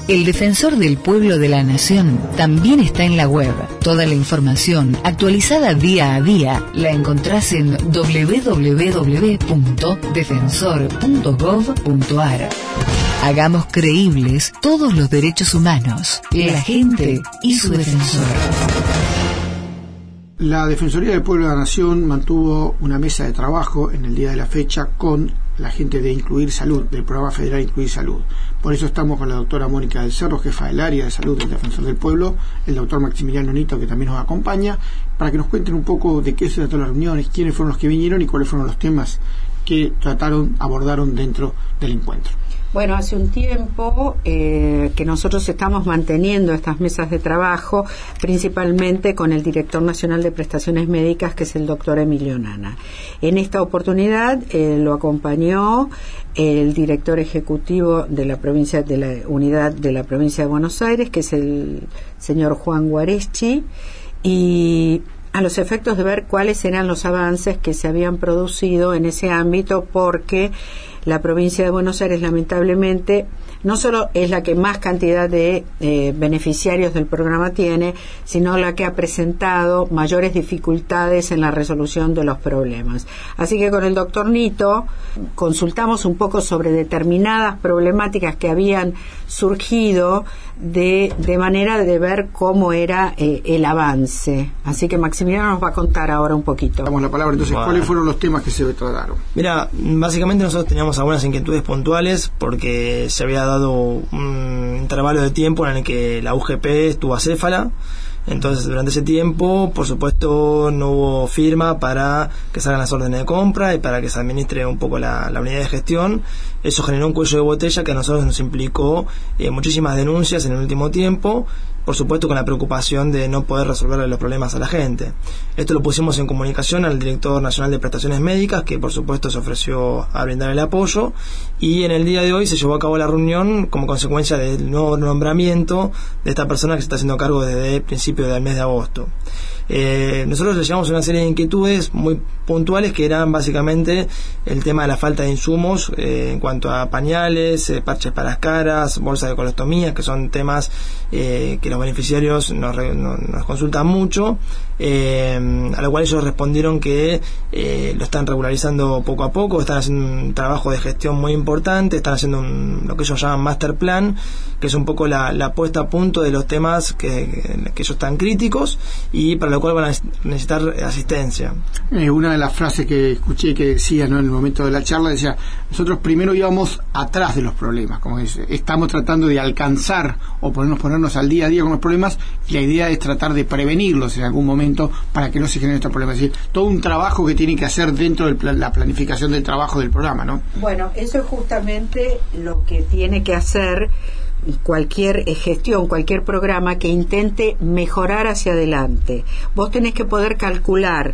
El Defensor del Pueblo de la Nación también está en la web. Toda la información actualizada día a día la encontrás en www.defensor.gov.ar. Hagamos creíbles todos los derechos humanos, la gente y su defensor. La Defensoría del Pueblo de la Nación mantuvo una mesa de trabajo en el día de la fecha con la gente de Incluir Salud, del programa federal Incluir Salud. Por eso estamos con la doctora Mónica del Cerro, jefa del área de salud del Defensor del Pueblo, el doctor Maximiliano Nito, que también nos acompaña, para que nos cuenten un poco de qué se trató las reuniones, quiénes fueron los que vinieron y cuáles fueron los temas que abordaron dentro del encuentro. Bueno, hace un tiempo que nosotros estamos manteniendo estas mesas de trabajo, principalmente con el director nacional de prestaciones médicas, que es el doctor Emilio Nana. En esta oportunidad lo acompañó el director ejecutivo de la provincia, de la unidad de la provincia de Buenos Aires, que es el señor Juan Guareschi, y a los efectos de ver cuáles eran los avances que se habían producido en ese ámbito, porque la provincia de Buenos Aires, lamentablemente, no solo es la que más cantidad de beneficiarios del programa tiene, sino la que ha presentado mayores dificultades en la resolución de los problemas. Así que con el doctor Nito consultamos un poco sobre determinadas problemáticas que habían surgido de manera de ver cómo era el avance. Así que Maximiliano nos va a contar ahora un poquito. Damos la palabra entonces. ¿Cuáles fueron los temas que se trataron? Mira, básicamente nosotros teníamos algunas inquietudes puntuales porque se había dado un intervalo de tiempo en el que la UGP estuvo acéfala. Entonces, durante ese tiempo, por supuesto, no hubo firma para que salgan las órdenes de compra y para que se administre un poco la unidad de gestión. Eso generó un cuello de botella que a nosotros nos implicó muchísimas denuncias en el último tiempo, por supuesto con la preocupación de no poder resolver los problemas a la gente. Esto lo pusimos en comunicación al director nacional de prestaciones médicas, que por supuesto se ofreció a brindar el apoyo, y en el día de hoy se llevó a cabo la reunión como consecuencia del nuevo nombramiento de esta persona que se está haciendo cargo desde el principio del mes de agosto. Nosotros le llevamos una serie de inquietudes muy puntuales, que eran básicamente el tema de la falta de insumos en cuanto a pañales, parches para las caras, bolsas de colostomía, que son temas que los beneficiarios nos consultan mucho, a lo cual ellos respondieron que lo están regularizando poco a poco, están haciendo un trabajo de gestión muy importante, están haciendo lo que ellos llaman master plan, que es un poco la puesta a punto de los temas que ellos están críticos y para lo cual van a necesitar asistencia. Una de las frases que escuché que decía, ¿no?, en el momento de la charla, decía: nosotros primero íbamos atrás de los problemas, como dice, estamos tratando de alcanzar o ponernos al día a día con los problemas, y la idea es tratar de prevenirlos en algún momento para que no se generen estos problemas. Es decir, todo un trabajo que tiene que hacer dentro de la planificación del trabajo del programa, ¿no? Bueno, eso es justamente lo que tiene que hacer cualquier gestión, cualquier programa que intente mejorar hacia adelante. Vos tenés que poder calcular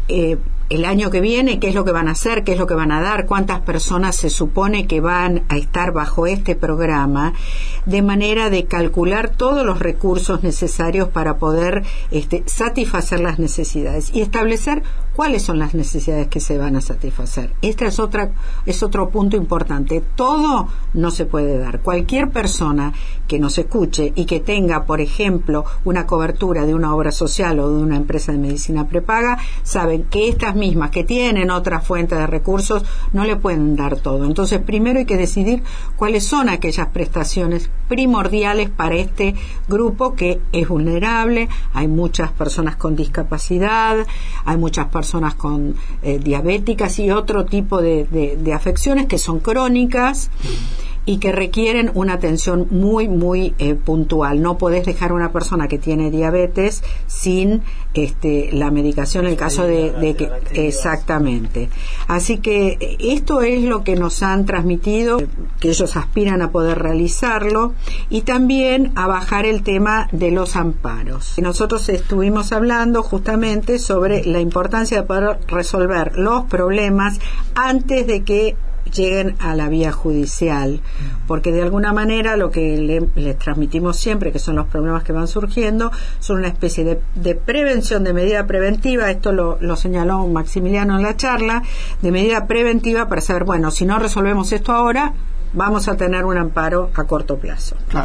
el año que viene qué es lo que van a hacer, qué es lo que van a dar, cuántas personas se supone que van a estar bajo este programa, de manera de calcular todos los recursos necesarios para poder satisfacer las necesidades y establecer cuáles son las necesidades que se van a satisfacer. Este es otro punto importante. Todo no se puede dar. Cualquier persona que nos escuche y que tenga, por ejemplo, una cobertura de una obra social o de una empresa de medicina prepaga, saben que estas mismas que tienen otras fuentes de recursos no le pueden dar todo. Entonces, primero hay que decidir cuáles son aquellas prestaciones primordiales para este grupo que es vulnerable. Hay muchas personas con discapacidad, hay muchas personas con diabéticas y otro tipo de afecciones que son crónicas y que requieren una atención muy, muy puntual. No podés dejar a una persona que tiene diabetes sin la medicación en el caso de que... Exactamente. Así que esto es lo que nos han transmitido, que ellos aspiran a poder realizarlo, y también a bajar el tema de los amparos. Nosotros estuvimos hablando justamente sobre la importancia de poder resolver los problemas antes de que lleguen a la vía judicial, porque de alguna manera lo que les transmitimos siempre, que son los problemas que van surgiendo, son una especie de prevención, de medida preventiva. Esto lo señaló Maximiliano en la charla, de medida preventiva para saber, bueno, si no resolvemos esto ahora, vamos a tener un amparo a corto plazo. Claro.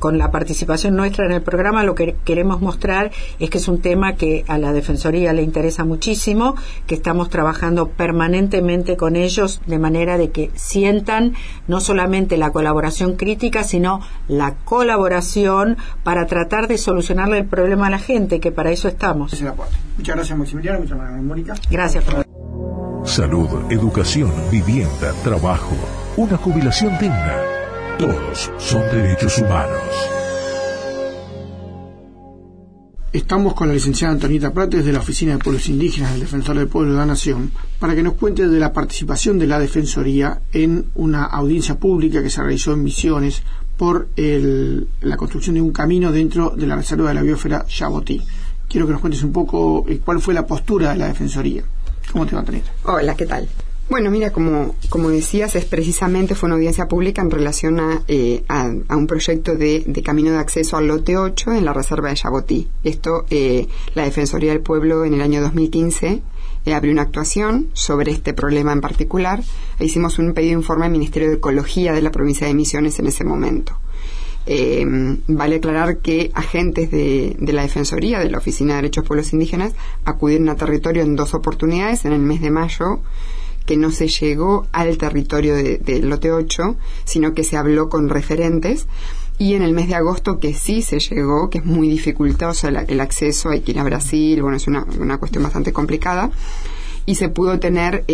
con la participación nuestra en el programa lo que queremos mostrar es que es un tema que a la Defensoría le interesa muchísimo, que estamos trabajando permanentemente con ellos de manera de que sientan no solamente la colaboración crítica, sino la colaboración para tratar de solucionarle el problema a la gente, que para eso estamos. Muchas gracias, Maximiliano. Muchas gracias, Mónica. Gracias. Salud, educación, vivienda, trabajo, una jubilación digna. Todos son derechos humanos. Estamos con la licenciada Antonieta Prates de la Oficina de Pueblos Indígenas del Defensor del Pueblo de la Nación para que nos cuente de la participación de la Defensoría en una audiencia pública que se realizó en Misiones por la construcción de un camino dentro de la Reserva de la Biosfera Yabotí. Quiero que nos cuentes un poco cuál fue la postura de la Defensoría. ¿Cómo te va, Antonieta? Hola, ¿qué tal? Bueno, mira, como decías, fue una audiencia pública en relación a un proyecto de camino de acceso al lote 8 en la Reserva de Yabotí. Esto, la Defensoría del Pueblo en el año 2015 abrió una actuación sobre este problema en particular. Hicimos un pedido de informe al Ministerio de Ecología de la provincia de Misiones en ese momento. Vale aclarar que agentes de la Defensoría, de la Oficina de Derechos Pueblos Indígenas, acudieron a territorio en 2 oportunidades, en el mes de mayo, que no se llegó al territorio del lote 8, sino que se habló con referentes, y en el mes de agosto que sí se llegó, que es muy dificultoso el acceso, hay que ir a Brasil, bueno, es una cuestión bastante complicada, y se pudo tener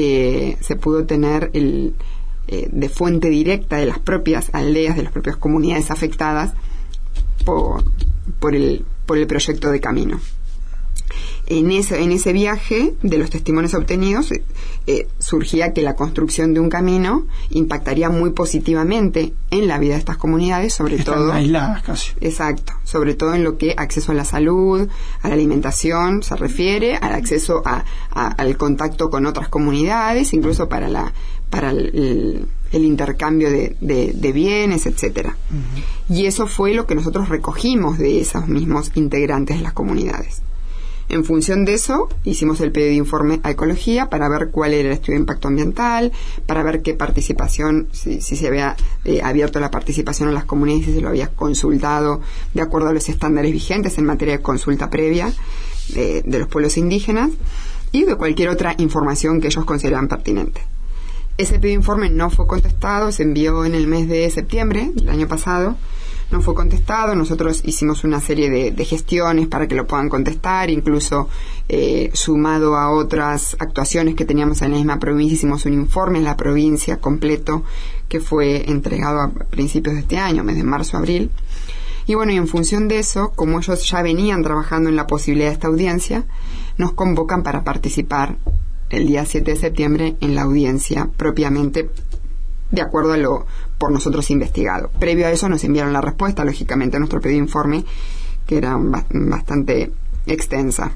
de fuente directa de las propias aldeas, de las propias comunidades afectadas por el proyecto de camino. En ese viaje, de los testimonios obtenidos, surgía que la construcción de un camino impactaría muy positivamente en la vida de estas comunidades, sobre todo aisladas casi. Exacto, sobre todo en lo que acceso a la salud, a la alimentación se refiere, al acceso al contacto con otras comunidades, incluso para el intercambio de bienes, etcétera. Uh-huh. Y eso fue lo que nosotros recogimos de esos mismos integrantes de las comunidades. En función de eso, hicimos el pedido de informe a Ecología para ver cuál era el estudio de impacto ambiental, para ver qué participación, si se había abierto la participación a las comunidades, si se lo había consultado de acuerdo a los estándares vigentes en materia de consulta previa de los pueblos indígenas, y de cualquier otra información que ellos consideraban pertinente. Ese pedido de informe no fue contestado, se envió en el mes de septiembre del año pasado. No fue contestado, nosotros hicimos una serie de gestiones para que lo puedan contestar, incluso sumado a otras actuaciones que teníamos en la misma provincia, hicimos un informe en la provincia completo que fue entregado a principios de este año, mes de marzo-abril. Y bueno, y en función de eso, como ellos ya venían trabajando en la posibilidad de esta audiencia, nos convocan para participar el día 7 de septiembre en la audiencia propiamente de acuerdo a lo por nosotros investigado. Previo a eso nos enviaron la respuesta, lógicamente, a nuestro pedido de informe, que era bastante extensa.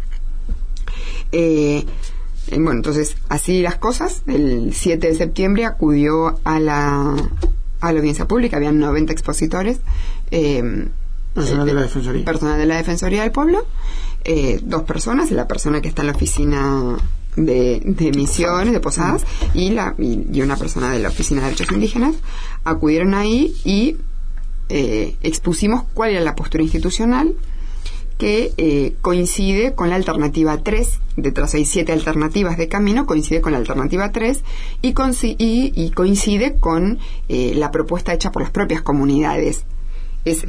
Bueno, entonces, así las cosas, el 7 de septiembre acudió a la audiencia pública, habían 90 expositores. Personal de la Defensoría. Personal de la Defensoría del Pueblo, 2 personas, la persona que está en la oficina de Misiones, de Posadas, y una persona de la Oficina de Derechos Indígenas. Acudieron ahí y expusimos cuál era la postura institucional, que coincide con la alternativa 3. Detrás hay 7 alternativas de camino, coincide con la alternativa 3 y coincide con la propuesta hecha por las propias comunidades. Es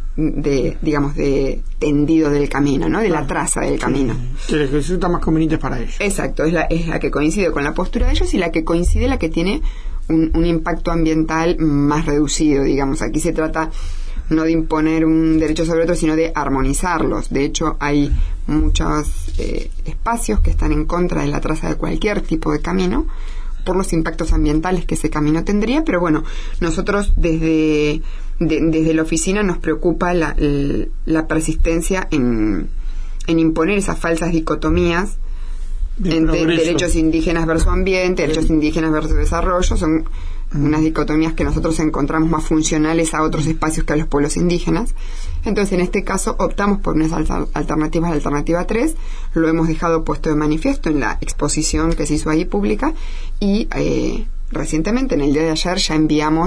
de tendido del camino, ¿no? De la traza del camino. Que les resulta más conveniente para ellos. Exacto, es la que coincide con la postura de ellos y la que coincide, la que tiene un impacto ambiental más reducido, digamos. Aquí se trata no de imponer un derecho sobre otro, sino de armonizarlos. De hecho, hay muchos espacios que están en contra de la traza de cualquier tipo de camino por los impactos ambientales que ese camino tendría, pero bueno, nosotros desde la oficina nos preocupa la persistencia en imponer esas falsas dicotomías entre derechos indígenas versus ambiente, derechos indígenas versus desarrollo. Son unas dicotomías que nosotros encontramos más funcionales a otros espacios que a los pueblos indígenas. Entonces, en este caso, optamos por unas alternativas, la alternativa 3, lo hemos dejado puesto de manifiesto en la exposición que se hizo ahí pública, y recientemente, en el día de ayer, ya enviamos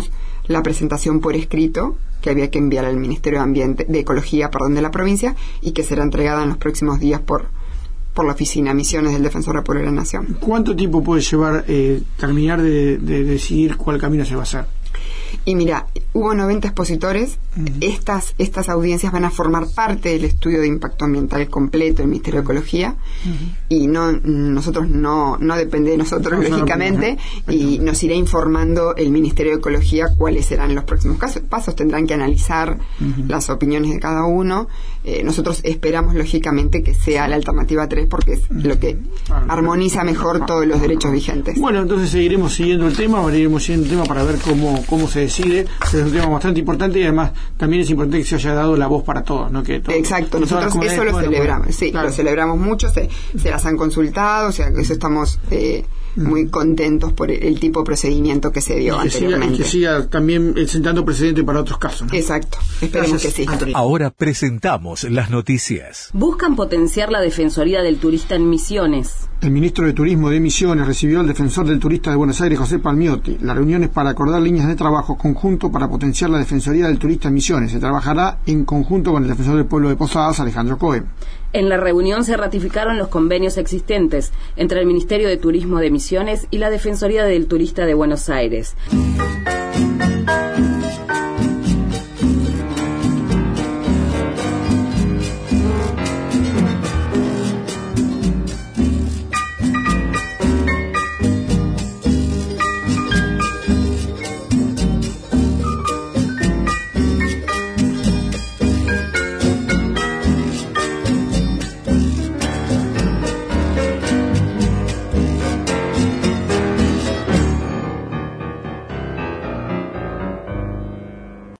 la presentación por escrito que había que enviar al Ministerio de Ecología, de la provincia, y que será entregada en los próximos días por la Oficina Misiones del Defensor del Pueblo de la Nación. ¿Cuánto tiempo puede llevar terminar de decidir cuál camino se va a hacer? Y mira, hubo 90 expositores. Estas audiencias van a formar parte del estudio de impacto ambiental completo del Ministerio de Ecología, y nosotros no depende de nosotros, lógicamente, y nos irá informando el Ministerio de Ecología cuáles serán los próximos pasos. Tendrán que analizar las opiniones de cada uno. Nosotros esperamos, lógicamente, que sea la alternativa 3, porque es lo que armoniza mejor todos los derechos vigentes. Bueno, entonces seguiremos siguiendo el tema para ver cómo se decide. Es un tema bastante importante, y además también es importante que se haya dado la voz para todos, ¿no? Exacto, nosotros eso lo celebramos, claro. Lo celebramos mucho, se las han consultado, o sea, que eso estamos muy contentos por el tipo de procedimiento que se dio anteriormente. Que siga también sentando precedente para otros casos, ¿no? Exacto, esperemos que sí. Ahora presentamos las noticias. Buscan potenciar la Defensoría del Turista en Misiones. El ministro de Turismo de Misiones recibió al defensor del turista de Buenos Aires, José Palmiotti. La reunión es para acordar líneas de trabajo conjunto para potenciar la Defensoría del Turista en Misiones. Se trabajará en conjunto con el defensor del pueblo de Posadas, Alejandro Cohen. En la reunión se ratificaron los convenios existentes entre el Ministerio de Turismo de Misiones y la Defensoría del Turista de Buenos Aires.